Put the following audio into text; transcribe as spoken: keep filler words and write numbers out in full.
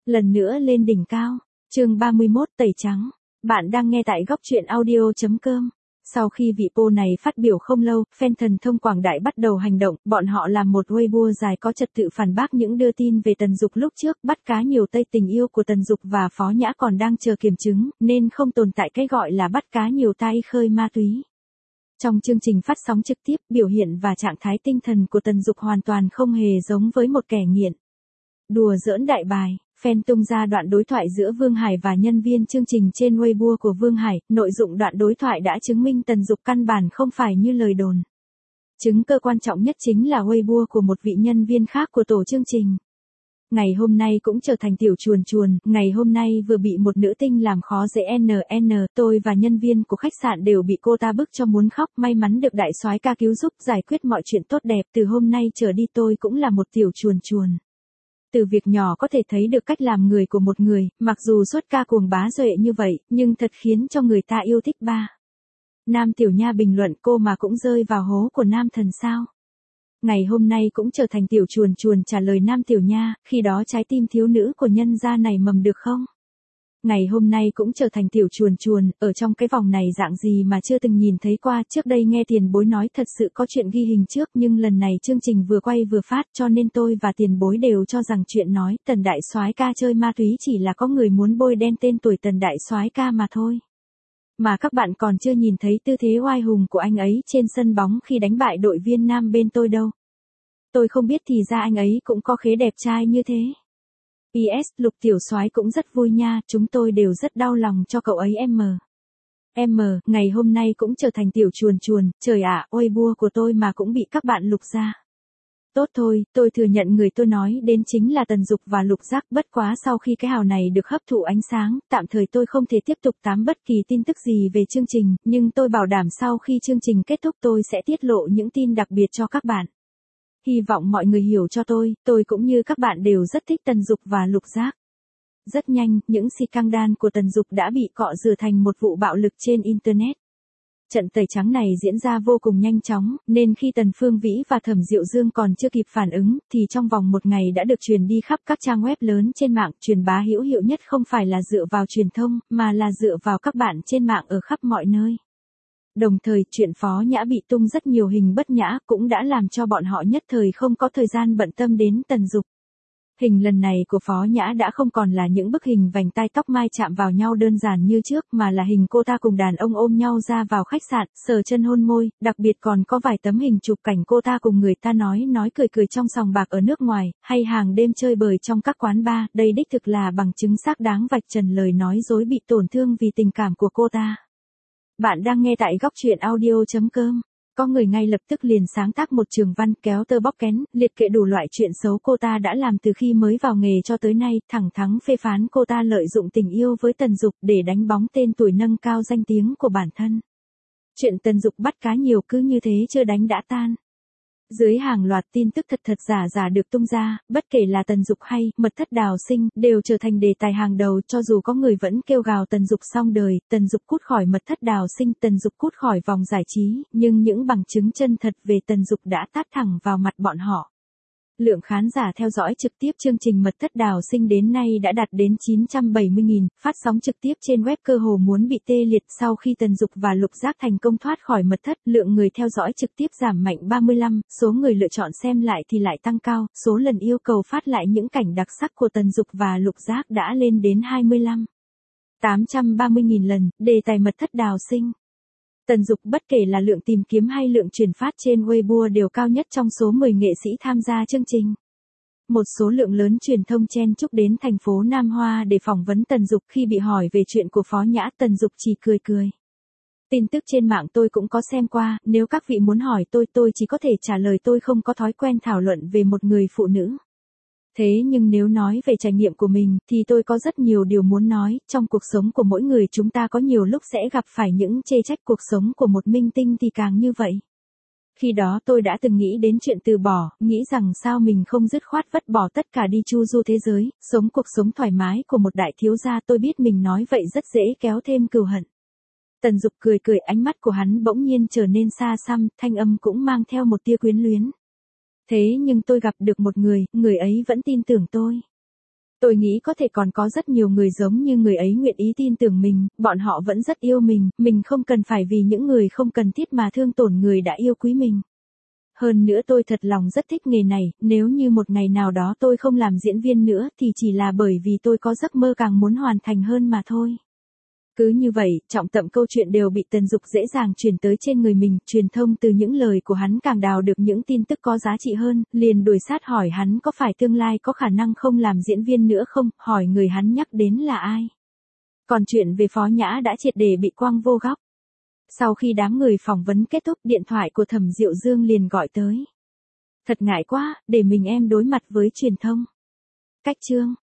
Lần nữa lên đỉnh cao. Chương ba mươi mốt tẩy trắng. Bạn đang nghe tại góc truyện audio chấm com. Sau khi vị pô này phát biểu không lâu, fan thần thông quảng đại bắt đầu hành động, bọn họ làm một Weibo dài có trật tự phản bác những đưa tin về Tần Dục lúc trước, bắt cá nhiều Tây tình yêu của Tần Dục và Phó Nhã còn đang chờ kiểm chứng, nên không tồn tại cái gọi là bắt cá nhiều tay khơi ma túy. Trong chương trình phát sóng trực tiếp, biểu hiện và trạng thái tinh thần của Tần Dục hoàn toàn không hề giống với một kẻ nghiện. Đùa giỡn đại bài, fan tung ra đoạn đối thoại giữa Vương Hải và nhân viên chương trình trên Weibo của Vương Hải, nội dụng đoạn đối thoại đã chứng minh Tần Dục căn bản không phải như lời đồn. Chứng cơ quan trọng nhất chính là Weibo của một vị nhân viên khác của tổ chương trình. Ngày hôm nay cũng trở thành tiểu chuồn chuồn, ngày hôm nay vừa bị một nữ tinh làm khó dễ en en, tôi và nhân viên của khách sạn đều bị cô ta bức cho muốn khóc, may mắn được đại soái ca cứu giúp giải quyết mọi chuyện tốt đẹp, từ hôm nay trở đi tôi cũng là một tiểu chuồn chuồn. Từ việc nhỏ có thể thấy được cách làm người của một người, mặc dù xuất ca cuồng bá duệ như vậy, nhưng thật khiến cho người ta yêu thích ba. Nam Tiểu Nha bình luận cô mà cũng rơi vào hố của nam thần sao. Ngày hôm nay cũng trở thành tiểu chuồn chuồn trả lời Nam Tiểu Nha, khi đó trái tim thiếu nữ của nhân gia này mầm được không? Ngày hôm nay cũng trở thành tiểu chuồn chuồn, ở trong cái vòng này dạng gì mà chưa từng nhìn thấy qua, trước đây nghe tiền bối nói thật sự có chuyện ghi hình trước nhưng lần này chương trình vừa quay vừa phát cho nên tôi và tiền bối đều cho rằng chuyện nói Tần Đại Soái ca chơi ma túy chỉ là có người muốn bôi đen tên tuổi Tần Đại Soái ca mà thôi. Mà các bạn còn chưa nhìn thấy tư thế oai hùng của anh ấy trên sân bóng khi đánh bại đội viên nam bên tôi đâu. Tôi không biết thì ra anh ấy cũng có khế đẹp trai như thế. pê ét Lục Tiểu Soái cũng rất vui nha, chúng tôi đều rất đau lòng cho cậu ấy em. Em, ngày hôm nay cũng trở thành tiểu chuồn chuồn, trời ạ, ôi bua của tôi mà cũng bị các bạn lục ra. Tốt thôi, tôi thừa nhận người tôi nói đến chính là Tần Dục và Lục Giác, bất quá sau khi cái hào này được hấp thụ ánh sáng, tạm thời tôi không thể tiếp tục tám bất kỳ tin tức gì về chương trình, nhưng tôi bảo đảm sau khi chương trình kết thúc tôi sẽ tiết lộ những tin đặc biệt cho các bạn. Hy vọng mọi người hiểu cho tôi, tôi cũng như các bạn đều rất thích Tần Dục và Lục Giác. Rất nhanh, những scandal của Tần Dục đã bị cọ rửa thành một vụ bạo lực trên Internet. Trận tẩy trắng này diễn ra vô cùng nhanh chóng, nên khi Tần Phương Vĩ và Thẩm Diệu Dương còn chưa kịp phản ứng, thì trong vòng một ngày đã được truyền đi khắp các trang web lớn trên mạng. Truyền bá hữu hiệu nhất không phải là dựa vào truyền thông, mà là dựa vào các bạn trên mạng ở khắp mọi nơi. Đồng thời, chuyện Phó Nhã bị tung rất nhiều hình bất nhã cũng đã làm cho bọn họ nhất thời không có thời gian bận tâm đến Tần Dục. Hình lần này của Phó Nhã đã không còn là những bức hình vành tai tóc mai chạm vào nhau đơn giản như trước, mà là hình cô ta cùng đàn ông ôm nhau ra vào khách sạn, sờ chân hôn môi, đặc biệt còn có vài tấm hình chụp cảnh cô ta cùng người ta nói nói cười cười trong sòng bạc ở nước ngoài, hay hàng đêm chơi bời trong các quán bar, đây đích thực là bằng chứng xác đáng vạch trần lời nói dối bị tổn thương vì tình cảm của cô ta. Bạn đang nghe tại góc truyện audio chấm com. Có người ngay lập tức liền sáng tác một trường văn kéo tơ bóc kén, liệt kê đủ loại chuyện xấu cô ta đã làm từ khi mới vào nghề cho tới nay, thẳng thắn phê phán cô ta lợi dụng tình yêu với Tần Dục để đánh bóng tên tuổi nâng cao danh tiếng của bản thân. Chuyện Tần Dục bắt cá nhiều cứ như thế chưa đánh đã tan. Dưới hàng loạt tin tức thật thật giả giả được tung ra, bất kể là Tần Dục hay Mật Thất Đào Sinh, đều trở thành đề tài hàng đầu, cho dù có người vẫn kêu gào Tần Dục xong đời, Tần Dục cút khỏi Mật Thất Đào Sinh, Tần Dục cút khỏi vòng giải trí, nhưng những bằng chứng chân thật về Tần Dục đã tát thẳng vào mặt bọn họ. Lượng khán giả theo dõi trực tiếp chương trình Mật Thất Đào Sinh đến nay đã đạt đến chín trăm bảy mươi nghìn, phát sóng trực tiếp trên web cơ hồ muốn bị tê liệt. Sau khi Tần Dục và Lục Giác thành công thoát khỏi mật thất, lượng người theo dõi trực tiếp giảm mạnh ba mươi lăm, số người lựa chọn xem lại thì lại tăng cao, số lần yêu cầu phát lại những cảnh đặc sắc của Tần Dục và Lục Giác đã lên đến hai mươi lăm, tám trăm ba mươi nghìn lần. Đề tài Mật Thất Đào Sinh. Tần Dục bất kể là lượng tìm kiếm hay lượng truyền phát trên Weibo đều cao nhất trong số mười nghệ sĩ tham gia chương trình. Một số lượng lớn truyền thông chen chúc đến thành phố Nam Hoa để phỏng vấn Tần Dục, khi bị hỏi về chuyện của Phó Nhã, Tần Dục chỉ cười cười. Tin tức trên mạng tôi cũng có xem qua, nếu các vị muốn hỏi tôi tôi chỉ có thể trả lời tôi không có thói quen thảo luận về một người phụ nữ. Thế nhưng nếu nói về trải nghiệm của mình, thì tôi có rất nhiều điều muốn nói, trong cuộc sống của mỗi người chúng ta có nhiều lúc sẽ gặp phải những chê trách, cuộc sống của một minh tinh thì càng như vậy. Khi đó tôi đã từng nghĩ đến chuyện từ bỏ, nghĩ rằng sao mình không dứt khoát vứt bỏ tất cả đi chu du thế giới, sống cuộc sống thoải mái của một đại thiếu gia. Tôi biết mình nói vậy rất dễ kéo thêm cừu hận. Tần Dục cười cười, ánh mắt của hắn bỗng nhiên trở nên xa xăm, thanh âm cũng mang theo một tia quyến luyến. Thế nhưng tôi gặp được một người, người ấy vẫn tin tưởng tôi. Tôi nghĩ có thể còn có rất nhiều người giống như người ấy nguyện ý tin tưởng mình, bọn họ vẫn rất yêu mình, mình không cần phải vì những người không cần thiết mà thương tổn người đã yêu quý mình. Hơn nữa tôi thật lòng rất thích nghề này, nếu như một ngày nào đó tôi không làm diễn viên nữa thì chỉ là bởi vì tôi có giấc mơ càng muốn hoàn thành hơn mà thôi. Cứ như vậy, trọng tâm câu chuyện đều bị Tần Dục dễ dàng truyền tới trên người mình, truyền thông từ những lời của hắn càng đào được những tin tức có giá trị hơn, liền đuổi sát hỏi hắn có phải tương lai có khả năng không làm diễn viên nữa không, hỏi người hắn nhắc đến là ai. Còn chuyện về Phó Nhã đã triệt để bị quăng vô góc. Sau khi đám người phỏng vấn kết thúc, điện thoại của Thẩm Diệu Dương liền gọi tới. Thật ngại quá, để mình em đối mặt với truyền thông. Cách chương